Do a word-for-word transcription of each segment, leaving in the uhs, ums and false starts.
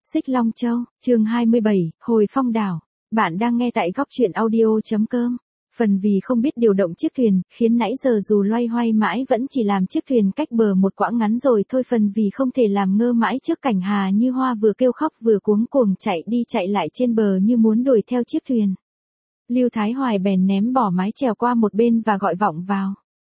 Xích Long Châu, chương hai mươi bảy, Hồi Phong Đảo. Bạn đang nghe tại góc truyện audio.com. Phần vì không biết điều động chiếc thuyền, khiến nãy giờ dù loay hoay mãi vẫn chỉ làm chiếc thuyền cách bờ một quãng ngắn rồi thôi. Phần vì không thể làm ngơ mãi trước cảnh Hà Như Hoa vừa kêu khóc vừa cuống cuồng chạy đi chạy lại trên bờ như muốn đuổi theo chiếc thuyền. Lưu Thái Hoài bèn ném bỏ mái chèo qua một bên và gọi vọng vào.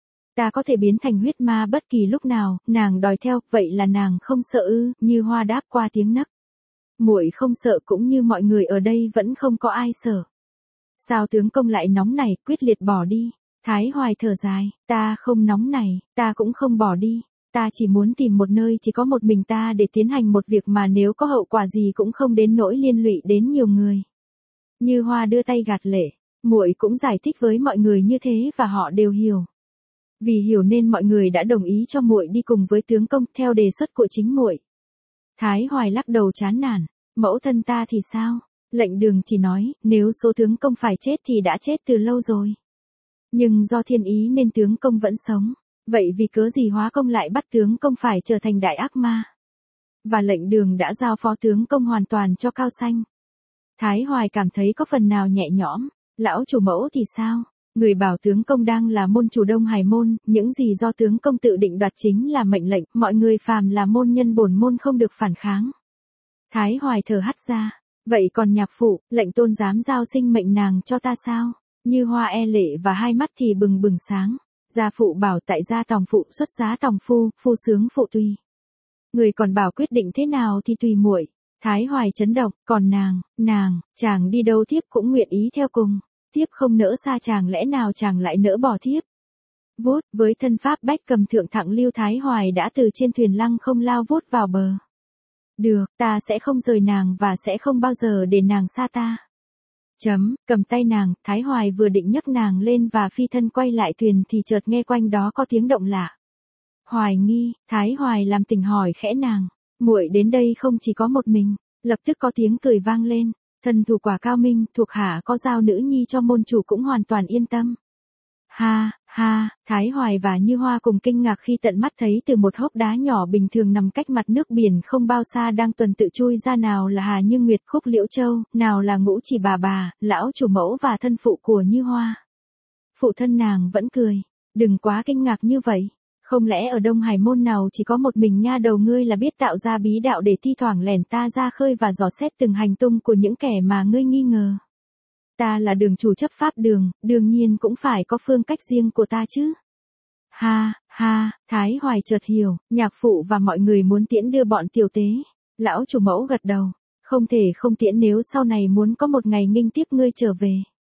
Ta có thể biến thành huyết ma bất kỳ lúc nào, nàng đòi theo, vậy là nàng không sợ ư? Như Hoa đáp qua tiếng nấc. Muội không sợ, cũng như mọi người ở đây vẫn không có ai sợ. Sao tướng công lại nóng này, quyết liệt bỏ đi. Thái Hoài thở dài, ta không nóng này, ta cũng không bỏ đi. Ta chỉ muốn tìm một nơi chỉ có một mình ta để tiến hành một việc mà nếu có hậu quả gì cũng không đến nỗi liên lụy đến nhiều người. Như Hoa đưa tay gạt lệ, muội cũng giải thích với mọi người như thế và họ đều hiểu. Vì hiểu nên mọi người đã đồng ý cho muội đi cùng với tướng công theo đề xuất của chính muội. Thái Hoài lắc đầu chán nản, mẫu thân ta thì sao? Lệnh Đường chỉ nói, nếu số tướng công phải chết thì đã chết từ lâu rồi. Nhưng do thiên ý nên tướng công vẫn sống, vậy vì cớ gì Hóa Công lại bắt tướng công phải trở thành đại ác ma? Và Lệnh Đường đã giao phó tướng công hoàn toàn cho Cao Xanh. Thái Hoài cảm thấy có phần nào nhẹ nhõm, lão chủ mẫu thì sao? Người bảo tướng công đang là môn chủ Đông Hải môn, những gì do tướng công tự định đoạt chính là mệnh lệnh, mọi người phàm là môn nhân bổn môn không được phản kháng. Thái Hoài thở hắt ra, vậy còn nhạc phụ, lệnh tôn dám giao sinh mệnh nàng cho ta sao? Như Hoa e lệ và hai mắt thì bừng bừng sáng. Gia phụ bảo tại gia tòng phụ xuất giá tòng phu, phu sướng phụ tùy. Người còn bảo quyết định thế nào thì tùy muội. Thái Hoài chấn động, còn nàng, nàng, chàng đi đâu thiếp cũng nguyện ý theo cùng. Thiếp không nỡ xa chàng, lẽ nào chàng lại nỡ bỏ thiếp? Vút, với thân pháp bách cầm thượng thặng, Lưu Thái Hoài đã từ trên thuyền lăng không lao vút vào bờ. Được, ta sẽ không rời nàng và sẽ không bao giờ để nàng xa ta. Chấm, cầm tay nàng, Thái Hoài vừa định nhấc nàng lên và phi thân quay lại thuyền thì chợt nghe quanh đó có tiếng động lạ. Hoài nghi, Thái Hoài làm tình hỏi khẽ nàng, muội đến đây không chỉ có một mình. Lập tức có tiếng cười vang lên. Thần thủ quả cao minh, thuộc hạ có giao nữ nhi cho môn chủ cũng hoàn toàn yên tâm. Ha, ha, Thái Hoài và Như Hoa cùng kinh ngạc khi tận mắt thấy từ một hốc đá nhỏ bình thường nằm cách mặt nước biển không bao xa đang tuần tự chui ra nào là Hà Như Nguyệt, Khúc Liễu Châu, nào là Ngũ Chỉ bà bà, lão chủ mẫu và thân phụ của Như Hoa. Phụ thân nàng vẫn cười, đừng quá kinh ngạc như vậy. Không lẽ ở Đông Hải môn nào chỉ có một mình nha đầu ngươi là biết tạo ra bí đạo để thi thoảng lẻn ta ra khơi và dò xét từng hành tung của những kẻ mà ngươi nghi ngờ. Ta là đường chủ chấp pháp đường, đương nhiên cũng phải có phương cách riêng của ta chứ. Ha, ha, Thái Hoài chợt hiểu, nhạc phụ và mọi người muốn tiễn đưa bọn tiểu tế. Lão chủ mẫu gật đầu, không thể không tiễn nếu sau này muốn có một ngày nghênh tiếp ngươi trở về.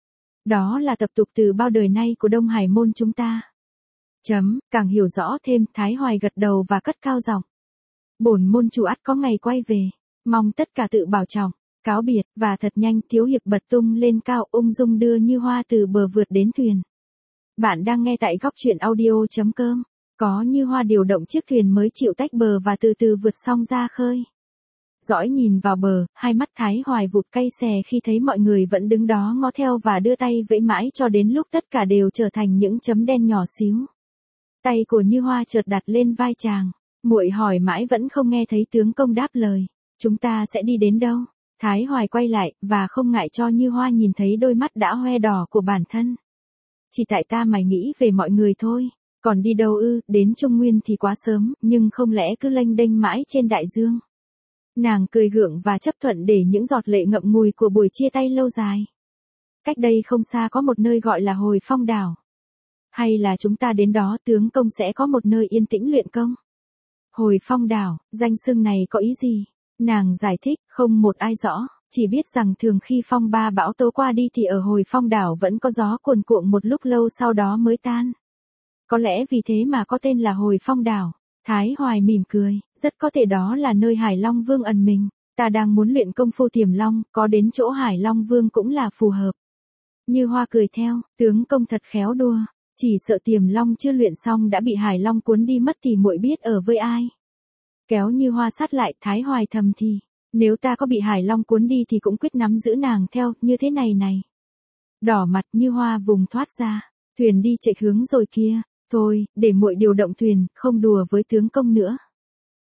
Đó là tập tục từ bao đời nay của Đông Hải môn chúng ta. Chấm, càng hiểu rõ thêm, Thái Hoài gật đầu và cất cao giọng. Bổn môn chủ ắt có ngày quay về, mong tất cả tự bảo trọng, cáo biệt, và thật nhanh. Thiếu hiệp bật tung lên cao ung dung đưa Như Hoa từ bờ vượt đến thuyền. Bạn đang nghe tại góc truyện audio.com, có Như Hoa điều động chiếc thuyền mới chịu tách bờ và từ từ vượt song ra khơi. Dõi nhìn vào bờ, hai mắt Thái Hoài vụt cay xè khi thấy mọi người vẫn đứng đó ngó theo và đưa tay vẫy mãi cho đến lúc tất cả đều trở thành những chấm đen nhỏ xíu. Tay của Như Hoa chợt đặt lên vai chàng, muội hỏi mãi vẫn không nghe thấy tướng công đáp lời. Chúng ta sẽ đi đến đâu? Thái Hoài quay lại, và không ngại cho Như Hoa nhìn thấy đôi mắt đã hoe đỏ của bản thân. Chỉ tại ta mày nghĩ về mọi người thôi, còn đi đâu ư? Đến Trung Nguyên thì quá sớm, nhưng không lẽ cứ lênh đênh mãi trên đại dương? Nàng cười gượng và chấp thuận để những giọt lệ ngậm ngùi của buổi chia tay lâu dài. Cách đây không xa có một nơi gọi là Hồi Phong Đảo. Hay là chúng ta đến đó tướng công sẽ có một nơi yên tĩnh luyện công? Hồi Phong Đảo, danh xưng này có ý gì? Nàng giải thích, không một ai rõ, chỉ biết rằng thường khi phong ba bão tố qua đi thì ở Hồi Phong Đảo vẫn có gió cuồn cuộn một lúc lâu sau đó mới tan. Có lẽ vì thế mà có tên là Hồi Phong Đảo. Thái Hoài mỉm cười, rất có thể đó là nơi Hải Long Vương ẩn mình. Ta đang muốn luyện công phu Tiềm Long, có đến chỗ Hải Long Vương cũng là phù hợp. Như Hoa cười theo, tướng công thật khéo đùa. Chỉ sợ Tiềm Long chưa luyện xong đã bị Hải Long cuốn đi mất thì muội biết ở với ai. Kéo Như Hoa sát lại, Thái Hoài thầm thì, nếu ta có bị Hải Long cuốn đi thì cũng quyết nắm giữ nàng theo, như thế này này. Đỏ mặt Như Hoa vùng thoát ra, thuyền đi chạy hướng rồi kia, thôi, để muội điều động thuyền, không đùa với tướng công nữa.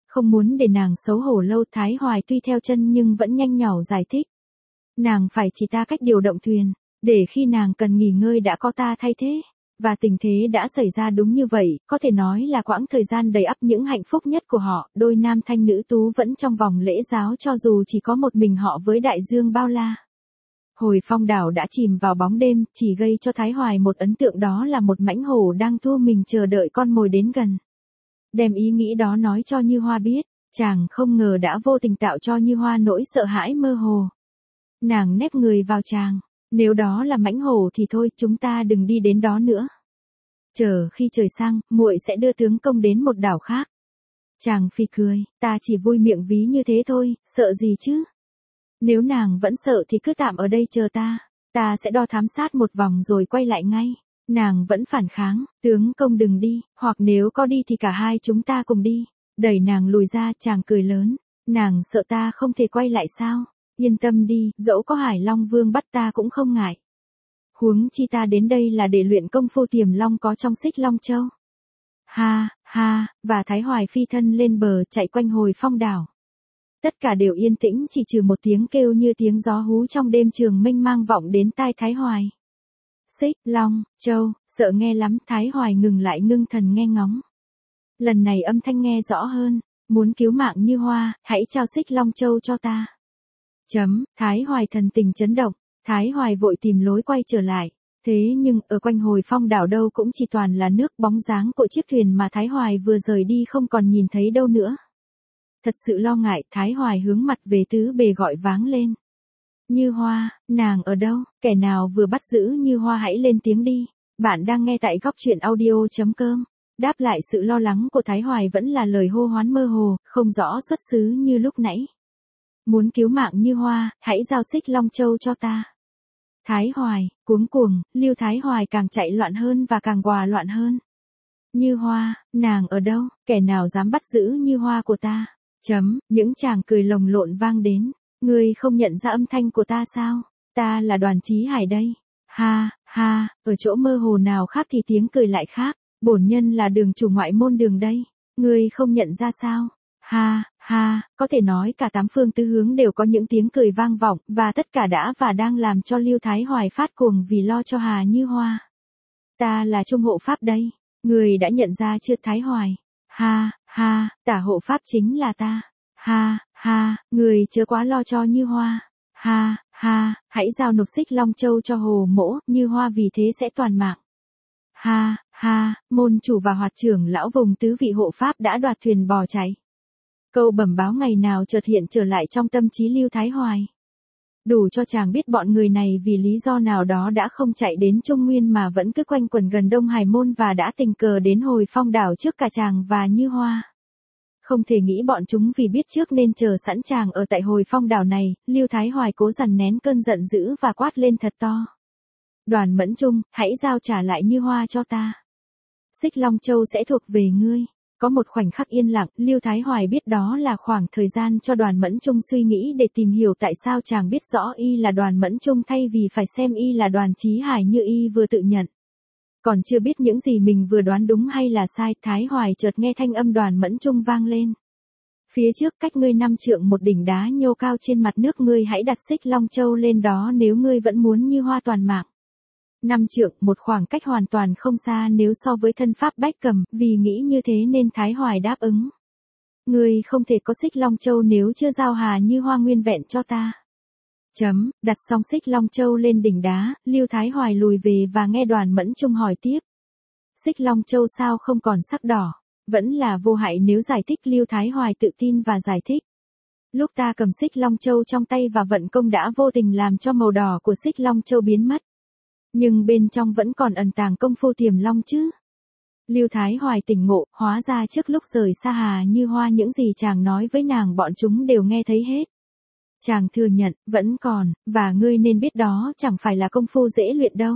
Không muốn để nàng xấu hổ lâu, Thái Hoài tuy theo chân nhưng vẫn nhanh nhỏ giải thích. Nàng phải chỉ ta cách điều động thuyền, để khi nàng cần nghỉ ngơi đã có ta thay thế. Và tình thế đã xảy ra đúng như vậy, có thể nói là quãng thời gian đầy ắp những hạnh phúc nhất của họ, đôi nam thanh nữ tú vẫn trong vòng lễ giáo cho dù chỉ có một mình họ với đại dương bao la. Hồi Phong đảo đã chìm vào bóng đêm, chỉ gây cho Thái Hoài một ấn tượng đó là một mãnh hổ đang thu mình chờ đợi con mồi đến gần. Đem ý nghĩ đó nói cho Như Hoa biết, chàng không ngờ đã vô tình tạo cho Như Hoa nỗi sợ hãi mơ hồ. Nàng nép người vào chàng, nếu đó là mãnh hổ thì thôi, chúng ta đừng đi đến đó nữa. Chờ khi trời sang, muội sẽ đưa tướng công đến một đảo khác. Chàng phì cười, ta chỉ vui miệng ví như thế thôi, sợ gì chứ? Nếu nàng vẫn sợ thì cứ tạm ở đây chờ ta, ta sẽ đo thám sát một vòng rồi quay lại ngay. Nàng vẫn phản kháng, tướng công đừng đi, hoặc nếu có đi thì cả hai chúng ta cùng đi. Đẩy nàng lùi ra, chàng cười lớn, nàng sợ ta không thể quay lại sao? Yên tâm đi, dẫu có Hải Long Vương bắt ta cũng không ngại. Huống chi ta đến đây là để luyện công phu tiềm long có trong Xích Long Châu. Ha, ha, và Thái Hoài phi thân lên bờ chạy quanh Hồi Phong đảo. Tất cả đều yên tĩnh chỉ trừ một tiếng kêu như tiếng gió hú trong đêm trường mênh mang vọng đến tai Thái Hoài. Xích Long Châu, sợ nghe lắm, Thái Hoài ngừng lại ngưng thần nghe ngóng. Lần này âm thanh nghe rõ hơn, muốn cứu mạng Như Hoa, hãy trao Xích Long Châu cho ta. Chấm, Thái Hoài thần tình chấn động, Thái Hoài vội tìm lối quay trở lại. Thế nhưng, ở quanh Hồi Phong đảo đâu cũng chỉ toàn là nước, bóng dáng của chiếc thuyền mà Thái Hoài vừa rời đi không còn nhìn thấy đâu nữa. Thật sự lo ngại, Thái Hoài hướng mặt về tứ bề gọi váng lên. Như Hoa, nàng ở đâu? Kẻ nào vừa bắt giữ Như Hoa hãy lên tiếng đi. Bạn đang nghe tại góc truyện audio chấm com. Đáp lại sự lo lắng của Thái Hoài vẫn là lời hô hoán mơ hồ, không rõ xuất xứ như lúc nãy. Muốn cứu mạng Như Hoa, hãy giao Xích Long Châu cho ta. Thái Hoài, cuống cuồng, Lưu Thái Hoài càng chạy loạn hơn và càng quà loạn hơn. Như Hoa, nàng ở đâu? Kẻ nào dám bắt giữ Như Hoa của ta? Chấm, những chàng cười lồng lộn vang đến. Ngươi không nhận ra âm thanh của ta sao? Ta là Đoàn Chí Hải đây. Ha, ha, ở chỗ mơ hồ nào khác thì tiếng cười lại khác. Bổn nhân là đường chủ ngoại môn Đường đây. Ngươi không nhận ra sao? Ha, ha, có thể nói cả tám phương tứ hướng đều có những tiếng cười vang vọng, và tất cả đã và đang làm cho Lưu Thái Hoài phát cuồng vì lo cho Hà Như Hoa. Ta là Trung hộ pháp đây. Ngươi đã nhận ra chưa Thái Hoài? Ha, ha, tả hộ pháp chính là ta. Ha, ha, người chớ quá lo cho Như Hoa. Ha, ha, hãy giao nộp Xích Long Châu cho Hồ Mỗ, Như Hoa vì thế sẽ toàn mạng. Ha, ha, môn chủ và hoạt trưởng lão vùng tứ vị hộ pháp đã đoạt thuyền bò chạy. Câu bẩm báo ngày nào chợt hiện trở lại trong tâm trí Lưu Thái Hoài. Đủ cho chàng biết bọn người này vì lý do nào đó đã không chạy đến Trung Nguyên mà vẫn cứ quanh quẩn gần Đông Hải Môn và đã tình cờ đến Hồi Phong đảo trước cả chàng và Như Hoa. Không thể nghĩ bọn chúng vì biết trước nên chờ sẵn chàng ở tại Hồi Phong đảo này, Lưu Thái Hoài cố dằn nén cơn giận dữ và quát lên thật to. Đoàn Mẫn Trung, hãy giao trả lại Như Hoa cho ta. Xích Long Châu sẽ thuộc về ngươi. Có một khoảnh khắc yên lặng, Lưu Thái Hoài biết đó là khoảng thời gian cho Đoàn Mẫn Trung suy nghĩ để tìm hiểu tại sao chàng biết rõ y là Đoàn Mẫn Trung thay vì phải xem y là Đoàn Chí Hải như y vừa tự nhận. Còn chưa biết những gì mình vừa đoán đúng hay là sai, Thái Hoài chợt nghe thanh âm Đoàn Mẫn Trung vang lên. Phía trước cách ngươi năm trượng một đỉnh đá nhô cao trên mặt nước, ngươi hãy đặt Xích Long Châu lên đó nếu ngươi vẫn muốn Như Hoa toàn mạng. Năm trượng, một khoảng cách hoàn toàn không xa nếu so với thân pháp Bách Cầm, vì nghĩ như thế nên Thái Hoài đáp ứng. Ngươi không thể có Xích Long Châu nếu chưa giao Hà Như Hoa nguyên vẹn cho ta. Chấm, đặt xong Xích Long Châu lên đỉnh đá, Lưu Thái Hoài lùi về và nghe Đoàn Mẫn Trung hỏi tiếp. Xích Long Châu sao không còn sắc đỏ? Vẫn là vô hại nếu giải thích, Lưu Thái Hoài tự tin và giải thích. Lúc ta cầm Xích Long Châu trong tay và vận công đã vô tình làm cho màu đỏ của Xích Long Châu biến mất. Nhưng bên trong vẫn còn ẩn tàng công phu tiềm long chứ. Lưu Thái Hoài tỉnh ngộ, hóa ra trước lúc rời xa Hà Như Hoa những gì chàng nói với nàng bọn chúng đều nghe thấy hết. Chàng thừa nhận, vẫn còn, và ngươi nên biết đó chẳng phải là công phu dễ luyện đâu.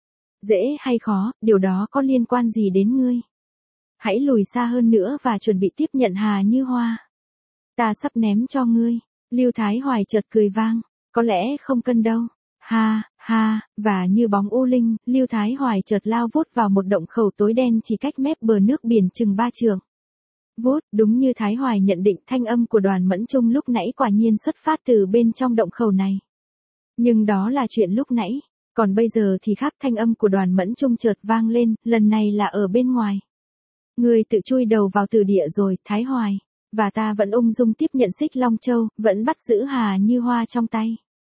Dễ hay khó, điều đó có liên quan gì đến ngươi? Hãy lùi xa hơn nữa và chuẩn bị tiếp nhận Hà Như Hoa. Ta sắp ném cho ngươi. Lưu Thái Hoài chợt cười vang, có lẽ không cần đâu. Ha, ha, và như bóng u linh, Lưu Thái Hoài chợt lao vút vào một động khẩu tối đen chỉ cách mép bờ nước biển chừng ba trượng. Vút, đúng như Thái Hoài nhận định, thanh âm của Đoàn Mẫn Trung lúc nãy quả nhiên xuất phát từ bên trong động khẩu này. Nhưng đó là chuyện lúc nãy, còn bây giờ thì khác, thanh âm của Đoàn Mẫn Trung chợt vang lên, lần này là ở bên ngoài. Người tự chui đầu vào tử địa rồi, Thái Hoài, và ta vẫn ung dung tiếp nhận Xích Long Châu, vẫn bắt giữ Hà Như Hoa trong tay.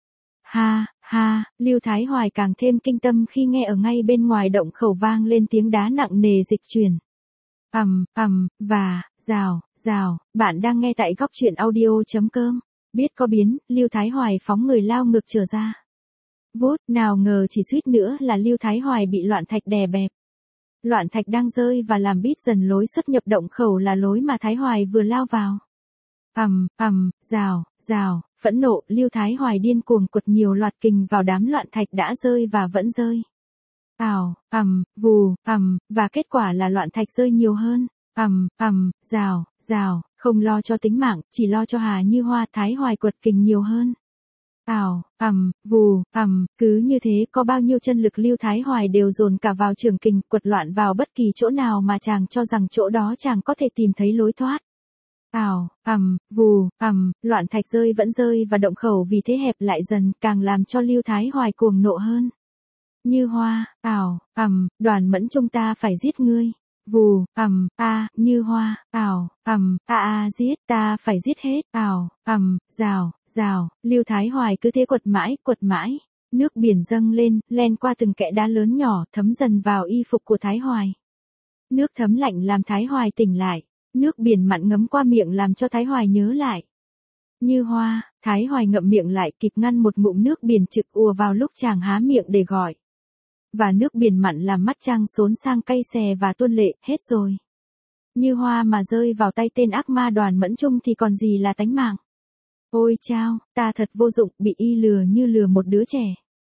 Ha, ha, Lưu Thái Hoài càng thêm kinh tâm khi nghe ở ngay bên ngoài động khẩu vang lên tiếng đá nặng nề dịch chuyển. Ầm, ầm, và, rào, rào, bạn đang nghe tại góc truyện audio.com. Biết có biến, Lưu Thái Hoài phóng người lao ngược trở ra. Vút, nào ngờ chỉ suýt nữa là Lưu Thái Hoài bị loạn thạch đè bẹp. Loạn thạch đang rơi và làm bít dần lối xuất nhập động khẩu là lối mà Thái Hoài vừa lao vào. Ầm, ầm, rào, rào, phẫn nộ, Lưu Thái Hoài điên cuồng quật nhiều loạt kình vào đám loạn thạch đã rơi và vẫn rơi. Ào, ầm, vù, ầm, và kết quả là loạn thạch rơi nhiều hơn. Ầm, ầm, rào, rào, không lo cho tính mạng, chỉ lo cho Hà Như Hoa, Thái Hoài quật kình nhiều hơn. Ào, ầm, vù, ầm, cứ như thế có bao nhiêu chân lực Lưu Thái Hoài đều dồn cả vào trường kình, quật loạn vào bất kỳ chỗ nào mà chàng cho rằng chỗ đó chàng có thể tìm thấy lối thoát. Ào, ầm, vù, ầm, loạn thạch rơi vẫn rơi và động khẩu vì thế hẹp lại dần, càng làm cho Lưu Thái Hoài cuồng nộ hơn. Như Hoa, ảo, ầm, Đoàn Mẫn Trung ta phải giết ngươi. Vù, ầm, a, Như Hoa, ảo, ầm, a a giết, ta phải giết hết, ảo, ầm, rào, rào, Lưu Thái Hoài cứ thế quật mãi, quật mãi. Nước biển dâng lên, len qua từng kẽ đá lớn nhỏ, thấm dần vào y phục của Thái Hoài. Nước thấm lạnh làm Thái Hoài tỉnh lại, nước biển mặn ngấm qua miệng làm cho Thái Hoài nhớ lại. Như Hoa, Thái Hoài ngậm miệng lại kịp ngăn một ngụm nước biển trực ùa vào lúc chàng há miệng để gọi. Và nước biển mặn làm mắt chàng xốn sang cay xè và tuôn lệ, hết rồi. Như Hoa mà rơi vào tay tên ác ma Đoàn Mẫn Trung thì còn gì là tánh mạng. Ôi chao, ta thật vô dụng, bị y lừa như lừa một đứa trẻ.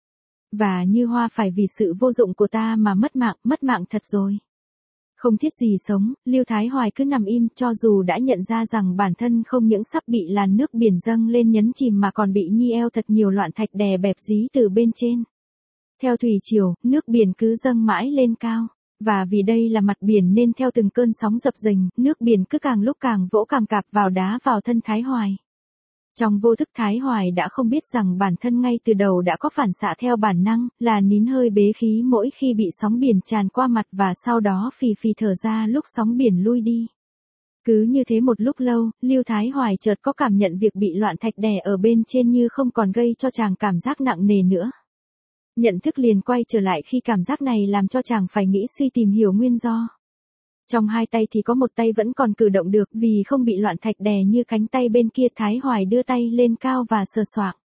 Và Như Hoa phải vì sự vô dụng của ta mà mất mạng, mất mạng thật rồi. Không thiết gì sống, Lưu Thái Hoài cứ nằm im, cho dù đã nhận ra rằng bản thân không những sắp bị làn nước biển dâng lên nhấn chìm mà còn bị nhi eo thật nhiều loạn thạch đè bẹp dí từ bên trên. Theo thủy triều, nước biển cứ dâng mãi lên cao, và vì đây là mặt biển nên theo từng cơn sóng dập dềnh, nước biển cứ càng lúc càng vỗ càng cạp vào đá vào thân Thái Hoài. Trong vô thức Thái Hoài đã không biết rằng bản thân ngay từ đầu đã có phản xạ theo bản năng, là nín hơi bế khí mỗi khi bị sóng biển tràn qua mặt và sau đó phì phì thở ra lúc sóng biển lui đi. Cứ như thế một lúc lâu, Lưu Thái Hoài chợt có cảm nhận việc bị loạn thạch đè ở bên trên như không còn gây cho chàng cảm giác nặng nề nữa. Nhận thức liền quay trở lại khi cảm giác này làm cho chàng phải nghĩ suy tìm hiểu nguyên do. Trong hai tay thì có một tay vẫn còn cử động được vì không bị loạn thạch đè như cánh tay bên kia. Thái Hoài đưa tay lên cao và sờ soạng.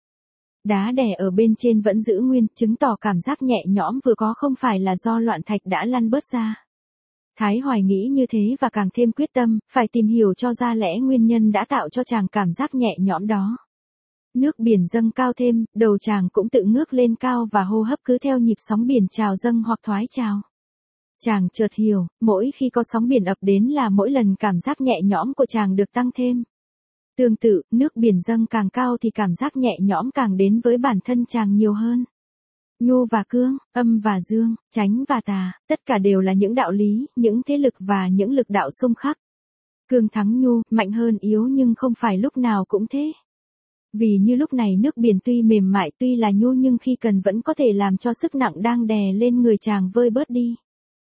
Đá đè ở bên trên vẫn giữ nguyên, chứng tỏ cảm giác nhẹ nhõm vừa có không phải là do loạn thạch đã lăn bớt ra. Thái Hoài nghĩ như thế và càng thêm quyết tâm, phải tìm hiểu cho ra lẽ nguyên nhân đã tạo cho chàng cảm giác nhẹ nhõm đó. Nước biển dâng cao thêm, đầu chàng cũng tự ngước lên cao và hô hấp cứ theo nhịp sóng biển trào dâng hoặc thoái trào. Chàng chợt hiểu, mỗi khi có sóng biển ập đến là mỗi lần cảm giác nhẹ nhõm của chàng được tăng thêm. Tương tự, nước biển dâng càng cao thì cảm giác nhẹ nhõm càng đến với bản thân chàng nhiều hơn. Nhu và cương, âm và dương, chánh và tà, tất cả đều là những đạo lý, những thế lực và những lực đạo xung khắc. Cương thắng nhu, mạnh hơn yếu nhưng không phải lúc nào cũng thế. Vì như lúc này nước biển tuy mềm mại tuy là nhu nhưng khi cần vẫn có thể làm cho sức nặng đang đè lên người chàng vơi bớt đi.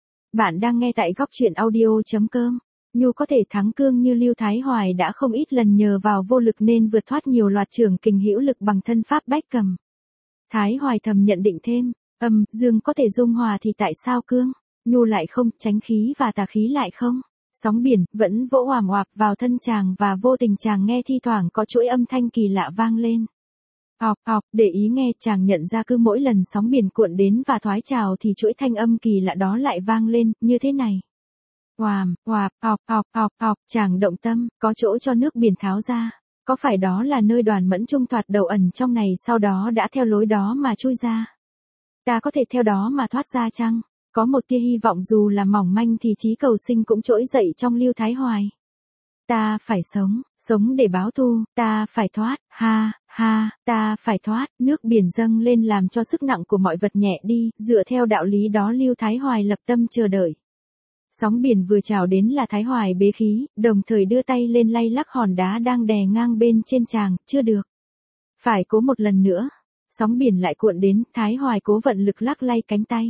Bạn đang nghe tại góc truyện audio.com. Nhu có thể thắng cương như Lưu Thái Hoài đã không ít lần nhờ vào vô lực nên vượt thoát nhiều loạt trường kình hữu lực bằng thân pháp bách cầm. Thái Hoài thầm nhận định thêm, âm, dương có thể dung hòa thì tại sao cương, nhu lại không, chánh khí và tà khí lại không? Sóng biển vẫn vỗ oàm oạp vào thân chàng và vô tình chàng nghe thi thoảng có chuỗi âm thanh kỳ lạ vang lên. Ọc ọc, để ý nghe, chàng nhận ra cứ mỗi lần sóng biển cuộn đến và thoái trào thì chuỗi thanh âm kỳ lạ đó lại vang lên, như thế này. Oàm, oạp, ọc ọc ọc ọc, chàng động tâm, có chỗ cho nước biển tháo ra. Có phải đó là nơi Đoàn Mẫn Trung thoạt đầu ẩn trong này sau đó đã theo lối đó mà chui ra? Ta có thể theo đó mà thoát ra chăng? Có một tia hy vọng dù là mỏng manh thì chí cầu sinh cũng trỗi dậy trong Lưu Thái Hoài. Ta phải sống, sống để báo thù, ta phải thoát, ha, ha, ta phải thoát, nước biển dâng lên làm cho sức nặng của mọi vật nhẹ đi, dựa theo đạo lý đó Lưu Thái Hoài lập tâm chờ đợi. Sóng biển vừa trào đến là Thái Hoài bế khí, đồng thời đưa tay lên lay lắc hòn đá đang đè ngang bên trên chàng, chưa được. Phải cố một lần nữa. Sóng biển lại cuộn đến, Thái Hoài cố vận lực lắc lay cánh tay.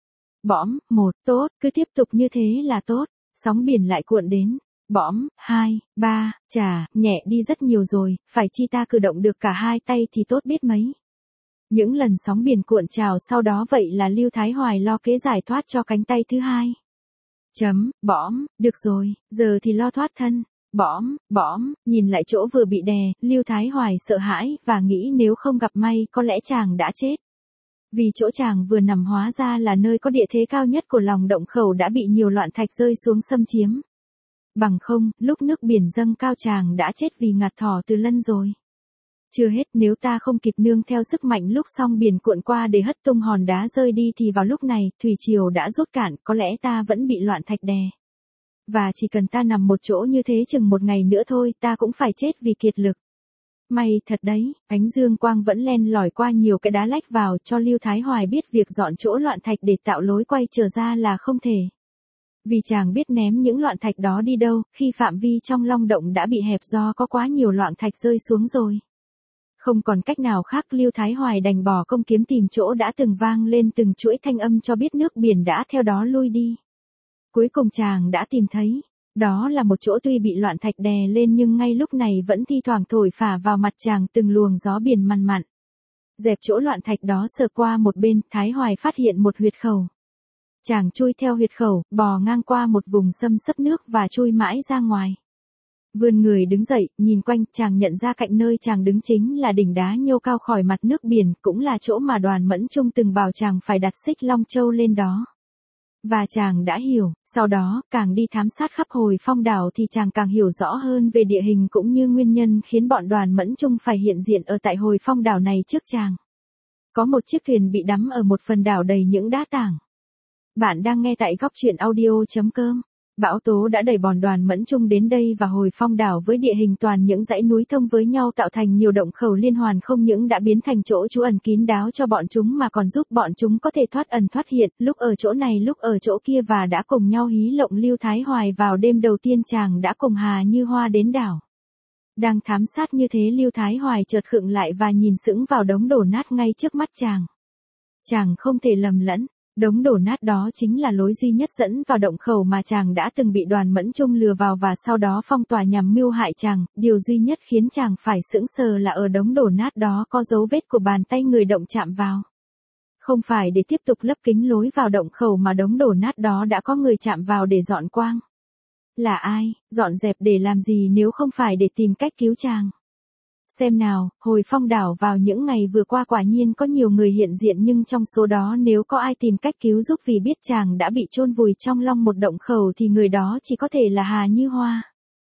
Bõm, một, tốt, cứ tiếp tục như thế là tốt. Sóng biển lại cuộn đến. Bõm, hai, ba, chà, nhẹ đi rất nhiều rồi, phải chi ta cử động được cả hai tay thì tốt biết mấy. Những lần sóng biển cuộn trào sau đó vậy là Lưu Thái Hoài lo kế giải thoát cho cánh tay thứ hai. Chấm, bõm, được rồi, giờ thì lo thoát thân. Bõm, bõm, nhìn lại chỗ vừa bị đè, Lưu Thái Hoài sợ hãi và nghĩ nếu không gặp may có lẽ chàng đã chết. Vì chỗ chàng vừa nằm hóa ra là nơi có địa thế cao nhất của lòng động khẩu đã bị nhiều loạn thạch rơi xuống xâm chiếm. Bằng không, lúc nước biển dâng cao chàng đã chết vì ngạt thở từ lân rồi. Chưa hết, nếu ta không kịp nương theo sức mạnh lúc sóng biển cuộn qua để hất tung hòn đá rơi đi thì vào lúc này, thủy triều đã rút cạn, có lẽ ta vẫn bị loạn thạch đè. Và chỉ cần ta nằm một chỗ như thế chừng một ngày nữa thôi, ta cũng phải chết vì kiệt lực. May thật đấy, ánh dương quang vẫn len lỏi qua nhiều cái đá lách vào cho Lưu Thái Hoài biết việc dọn chỗ loạn thạch để tạo lối quay trở ra là không thể. Vì chàng biết ném những loạn thạch đó đi đâu, khi phạm vi trong long động đã bị hẹp do có quá nhiều loạn thạch rơi xuống rồi. Không còn cách nào khác, Lưu Thái Hoài đành bỏ công kiếm tìm chỗ đã từng vang lên từng chuỗi thanh âm cho biết nước biển đã theo đó lui đi. Cuối cùng chàng đã tìm thấy. Đó là một chỗ tuy bị loạn thạch đè lên nhưng ngay lúc này vẫn thi thoảng thổi phả vào mặt chàng từng luồng gió biển mặn mặn. Dẹp chỗ loạn thạch đó sờ qua một bên, Thái Hoài phát hiện một huyệt khẩu. Chàng chui theo huyệt khẩu, bò ngang qua một vùng xâm xấp nước và chui mãi ra ngoài. Vươn người đứng dậy, nhìn quanh, chàng nhận ra cạnh nơi chàng đứng chính là đỉnh đá nhô cao khỏi mặt nước biển, cũng là chỗ mà Đoàn Mẫn Trung từng bảo chàng phải đặt xích Long Châu lên đó. Và chàng đã hiểu, sau đó, càng đi thám sát khắp Hồi Phong đảo thì chàng càng hiểu rõ hơn về địa hình cũng như nguyên nhân khiến bọn Đoàn Mẫn Trung phải hiện diện ở tại Hồi Phong đảo này trước chàng. Có một chiếc thuyền bị đắm ở một phần đảo đầy những đá tảng. Bạn đang nghe tại góc truyện audio chấm com. Bão tố đã đẩy bọn Đoàn Mẫn Trung đến đây và Hồi Phong đảo với địa hình toàn những dãy núi thông với nhau tạo thành nhiều động khẩu liên hoàn không những đã biến thành chỗ trú ẩn kín đáo cho bọn chúng mà còn giúp bọn chúng có thể thoát ẩn thoát hiện, lúc ở chỗ này lúc ở chỗ kia và đã cùng nhau hí lộng Lưu Thái Hoài vào đêm đầu tiên chàng đã cùng Hà Như Hoa đến đảo. Đang thám sát như thế Lưu Thái Hoài chợt khựng lại và nhìn sững vào đống đổ nát ngay trước mắt chàng. Chàng không thể lầm lẫn. Đống đổ nát đó chính là lối duy nhất dẫn vào động khẩu mà chàng đã từng bị Đoàn Mẫn Trung lừa vào và sau đó phong tỏa nhằm mưu hại chàng, điều duy nhất khiến chàng phải sững sờ là ở đống đổ nát đó có dấu vết của bàn tay người động chạm vào. Không phải để tiếp tục lấp kính lối vào động khẩu mà đống đổ nát đó đã có người chạm vào để dọn quang. Là ai, dọn dẹp để làm gì nếu không phải để tìm cách cứu chàng? Xem nào, Hồi Phong đảo vào những ngày vừa qua quả nhiên có nhiều người hiện diện nhưng trong số đó nếu có ai tìm cách cứu giúp vì biết chàng đã bị chôn vùi trong long một động khẩu thì người đó chỉ có thể là Hà Như Hoa.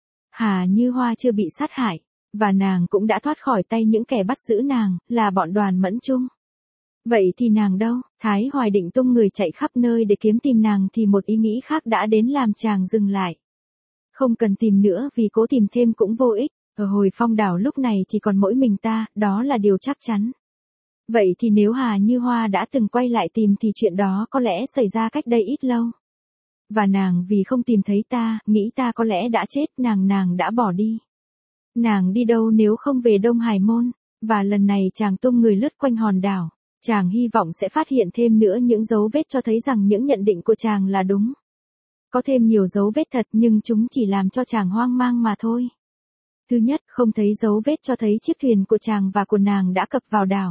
Hà Như Hoa chưa bị sát hại, và nàng cũng đã thoát khỏi tay những kẻ bắt giữ nàng, là bọn Đoàn Mẫn Trung. Vậy thì nàng đâu? Thái Hoài định tung người chạy khắp nơi để kiếm tìm nàng thì một ý nghĩ khác đã đến làm chàng dừng lại. Không cần tìm nữa vì cố tìm thêm cũng vô ích. Ở Hồi Phong đảo lúc này chỉ còn mỗi mình ta, đó là điều chắc chắn. Vậy thì nếu Hà Như Hoa đã từng quay lại tìm thì chuyện đó có lẽ xảy ra cách đây ít lâu. Và nàng vì không tìm thấy ta, nghĩ ta có lẽ đã chết, nàng nàng đã bỏ đi. Nàng đi đâu nếu không về Đông Hải Môn, và lần này chàng tung người lướt quanh hòn đảo. Chàng hy vọng sẽ phát hiện thêm nữa những dấu vết cho thấy rằng những nhận định của chàng là đúng. Có thêm nhiều dấu vết thật nhưng chúng chỉ làm cho chàng hoang mang mà thôi. Thứ nhất, không thấy dấu vết cho thấy chiếc thuyền của chàng và của nàng đã cập vào đảo.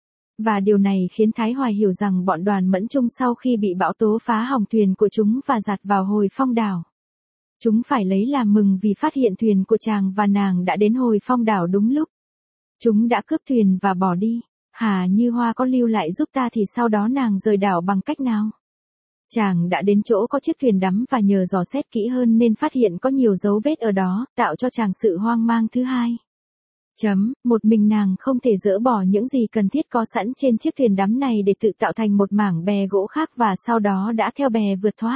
Và điều này khiến Thái Hoài hiểu rằng bọn Đoàn Mẫn Trung sau khi bị bão tố phá hỏng thuyền của chúng và giạt vào Hồi Phong đảo. Chúng phải lấy làm mừng vì phát hiện thuyền của chàng và nàng đã đến Hồi Phong đảo đúng lúc. Chúng đã cướp thuyền và bỏ đi. Hà Như Hoa có lưu lại giúp ta thì sau đó nàng rời đảo bằng cách nào? Chàng đã đến chỗ có chiếc thuyền đắm và nhờ dò xét kỹ hơn nên phát hiện có nhiều dấu vết ở đó, tạo cho chàng sự hoang mang thứ hai. Chấm, một mình nàng không thể dỡ bỏ những gì cần thiết có sẵn trên chiếc thuyền đắm này để tự tạo thành một mảng bè gỗ khác và sau đó đã theo bè vượt thoát.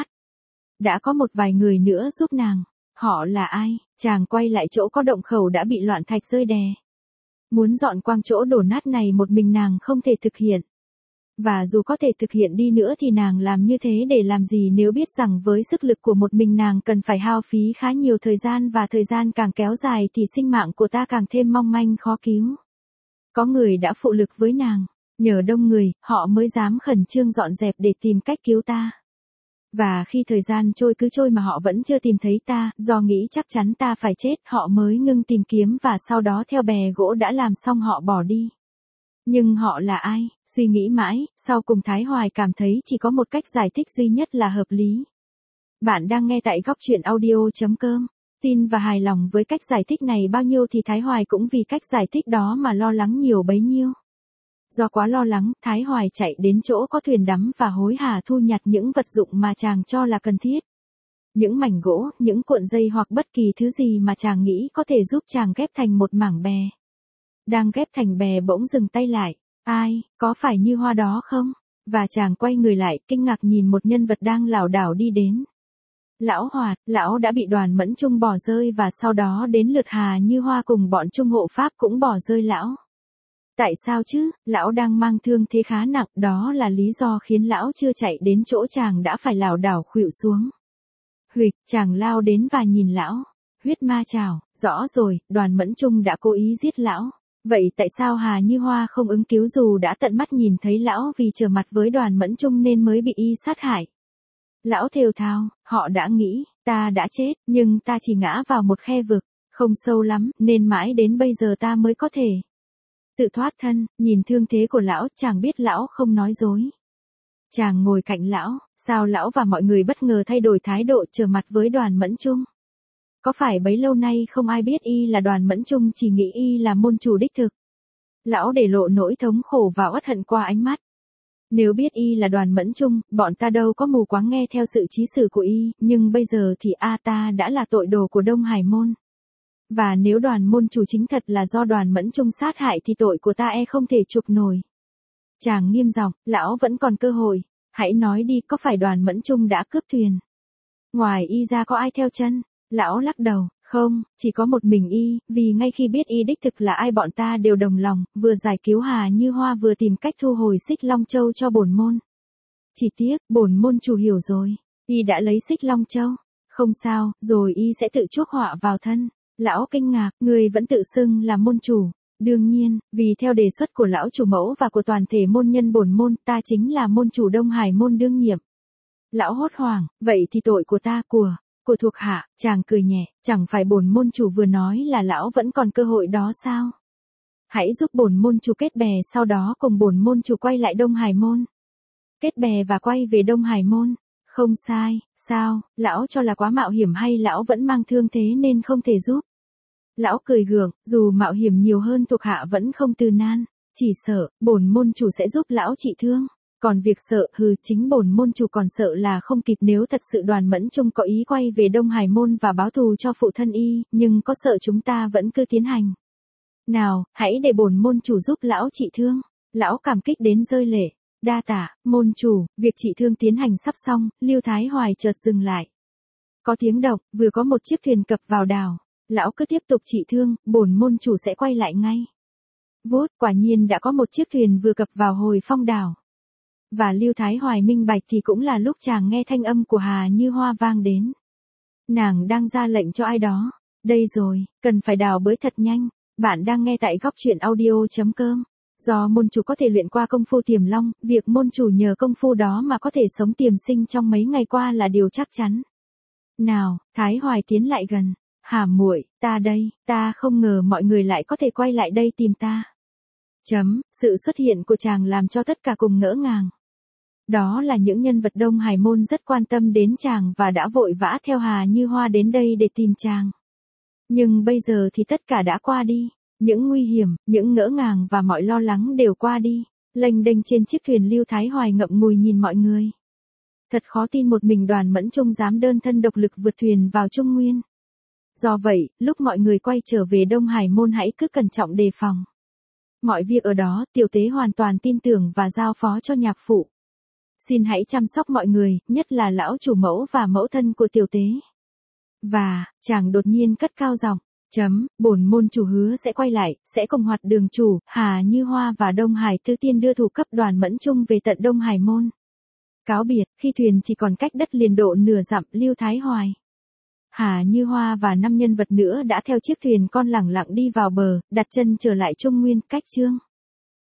Đã có một vài người nữa giúp nàng. Họ là ai? Chàng quay lại chỗ có động khẩu đã bị loạn thạch rơi đè. Muốn dọn quang chỗ đổ nát này một mình nàng không thể thực hiện. Và dù có thể thực hiện đi nữa thì nàng làm như thế để làm gì nếu biết rằng với sức lực của một mình nàng cần phải hao phí khá nhiều thời gian và thời gian càng kéo dài thì sinh mạng của ta càng thêm mong manh khó cứu. Có người đã phụ lực với nàng, nhờ đông người, họ mới dám khẩn trương dọn dẹp để tìm cách cứu ta. Và khi thời gian trôi cứ trôi mà họ vẫn chưa tìm thấy ta, do nghĩ chắc chắn ta phải chết, họ mới ngưng tìm kiếm và sau đó theo bè gỗ đã làm xong họ bỏ đi. Nhưng họ là ai? Suy nghĩ mãi, sau cùng Thái Hoài cảm thấy chỉ có một cách giải thích duy nhất là hợp lý. Bạn đang nghe tại góc truyện audio.com. Tin và hài lòng với cách giải thích này bao nhiêu thì Thái Hoài cũng vì cách giải thích đó mà lo lắng nhiều bấy nhiêu. Do quá lo lắng, Thái Hoài chạy đến chỗ có thuyền đắm và hối hả thu nhặt những vật dụng mà chàng cho là cần thiết. Những mảnh gỗ, những cuộn dây hoặc bất kỳ thứ gì mà chàng nghĩ có thể giúp chàng ghép thành một mảng bè. Đang ghép thành bè bỗng dừng tay lại. Ai, có phải Như Hoa đó không? Và chàng quay người lại, kinh ngạc nhìn một nhân vật đang lảo đảo đi đến. Lão Hoạt, lão đã bị Đoàn Mẫn Trung bỏ rơi và sau đó đến lượt Hà Như Hoa cùng bọn Trung hộ pháp cũng bỏ rơi lão. Tại sao chứ, lão đang mang thương thế khá nặng, đó là lý do khiến lão chưa chạy đến chỗ chàng đã phải lảo đảo khuỵu xuống. Huỵch, chàng lao đến và nhìn lão. Huyết ma chảo, rõ rồi, Đoàn Mẫn Trung đã cố ý giết lão. Vậy tại sao Hà Như Hoa không ứng cứu dù đã tận mắt nhìn thấy lão vì trở mặt với Đoàn Mẫn Trung nên mới bị y sát hại? Lão thều thào, họ đã nghĩ, ta đã chết, nhưng ta chỉ ngã vào một khe vực, không sâu lắm, nên mãi đến bây giờ ta mới có thể tự thoát thân. Nhìn thương thế của lão, chàng biết lão không nói dối. Chàng ngồi cạnh lão, sao lão và mọi người bất ngờ thay đổi thái độ trở mặt với Đoàn Mẫn Trung? Có phải bấy lâu nay không ai biết y là Đoàn Mẫn Trung chỉ nghĩ y là môn chủ đích thực? Lão để lộ nỗi thống khổ và uất hận qua ánh mắt. Nếu biết y là Đoàn Mẫn Trung, bọn ta đâu có mù quáng nghe theo sự chí sử của y, nhưng bây giờ thì a ta đã là tội đồ của Đông Hải môn. Và nếu Đoàn môn chủ chính thật là do Đoàn Mẫn Trung sát hại thì tội của ta e không thể chuộc nổi. Chàng nghiêm giọng, lão vẫn còn cơ hội, hãy nói đi, có phải Đoàn Mẫn Trung đã cướp thuyền? Ngoài y ra có ai theo chân? Lão lắc đầu, không, chỉ có một mình y, vì ngay khi biết y đích thực là ai bọn ta đều đồng lòng, vừa giải cứu Hà Như Hoa vừa tìm cách thu hồi Xích Long Châu cho bổn môn. Chỉ tiếc, bổn môn chủ hiểu rồi, y đã lấy Xích Long Châu. Không sao, rồi y sẽ tự chuốc họa vào thân. Lão kinh ngạc, người vẫn tự xưng là môn chủ. Đương nhiên, vì theo đề xuất của lão chủ mẫu và của toàn thể môn nhân bổn môn, ta chính là môn chủ Đông Hải môn đương nhiệm. Lão hốt hoảng, vậy thì tội của ta, của, của thuộc hạ, chàng cười nhẹ, chẳng phải bổn môn chủ vừa nói là lão vẫn còn cơ hội đó sao? Hãy giúp bổn môn chủ kết bè, sau đó cùng bổn môn chủ quay lại Đông Hải môn. Kết bè và quay về Đông Hải môn. Không sai, sao, lão cho là quá mạo hiểm hay lão vẫn mang thương thế nên không thể giúp? Lão cười gượng, dù mạo hiểm nhiều hơn thuộc hạ vẫn không từ nan, chỉ sợ, bổn môn chủ sẽ giúp lão trị thương. Còn việc sợ, hừ, chính bổn môn chủ còn sợ là không kịp nếu thật sự Đoàn Mẫn Trung có ý quay về Đông Hải môn và báo thù cho phụ thân y, nhưng có sợ chúng ta vẫn cứ tiến hành. Nào, hãy để bổn môn chủ giúp lão trị thương. Lão cảm kích đến rơi lệ. Đa tạ, môn chủ, việc trị thương tiến hành sắp xong, Lưu Thái Hoài chợt dừng lại. Có tiếng động, vừa có một chiếc thuyền cập vào đảo. Lão cứ tiếp tục trị thương, bổn môn chủ sẽ quay lại ngay. Vút, quả nhiên đã có một chiếc thuyền vừa cập vào Hồi Phong đảo. Và Lưu Thái Hoài minh bạch thì cũng là lúc chàng nghe thanh âm của Hà Như Hoa vang đến. Nàng đang ra lệnh cho ai đó. Đây rồi, cần phải đào bới thật nhanh. Bạn đang nghe tại góc truyện audio.com. Do môn chủ có thể luyện qua công phu tiềm long, việc môn chủ nhờ công phu đó mà có thể sống tiềm sinh trong mấy ngày qua là điều chắc chắn. Nào, Thái Hoài tiến lại gần. Hà muội, ta đây, ta không ngờ mọi người lại có thể quay lại đây tìm ta. Chấm, sự xuất hiện của chàng làm cho tất cả cùng ngỡ ngàng. Đó là những nhân vật Đông Hải môn rất quan tâm đến chàng và đã vội vã theo Hà Như Hoa đến đây để tìm chàng. Nhưng bây giờ thì tất cả đã qua đi. Những nguy hiểm, những ngỡ ngàng và mọi lo lắng đều qua đi. Lênh đênh trên chiếc thuyền, Lưu Thái Hoài ngậm ngùi nhìn mọi người. Thật khó tin một mình Đoàn Mẫn Trung dám đơn thân độc lực vượt thuyền vào Trung Nguyên. Do vậy, lúc mọi người quay trở về Đông Hải môn hãy cứ cẩn trọng đề phòng. Mọi việc ở đó, tiểu tế hoàn toàn tin tưởng và giao phó cho nhạc phụ. Xin hãy chăm sóc mọi người, nhất là lão chủ mẫu và mẫu thân của tiểu tế. Và, chàng đột nhiên cất cao giọng, Chấm, bổn môn chủ hứa sẽ quay lại, sẽ cùng hoạt đường chủ, Hà Như Hoa và Đông Hải Tư Tiên đưa thủ cấp đoàn Mẫn Trung về tận Đông Hải môn. Cáo biệt, khi thuyền chỉ còn cách đất liền độ nửa dặm, Lưu Thái Hoài, Hà Như Hoa và năm nhân vật nữa đã theo chiếc thuyền con lẳng lặng đi vào bờ, đặt chân trở lại Trung Nguyên, cách chương.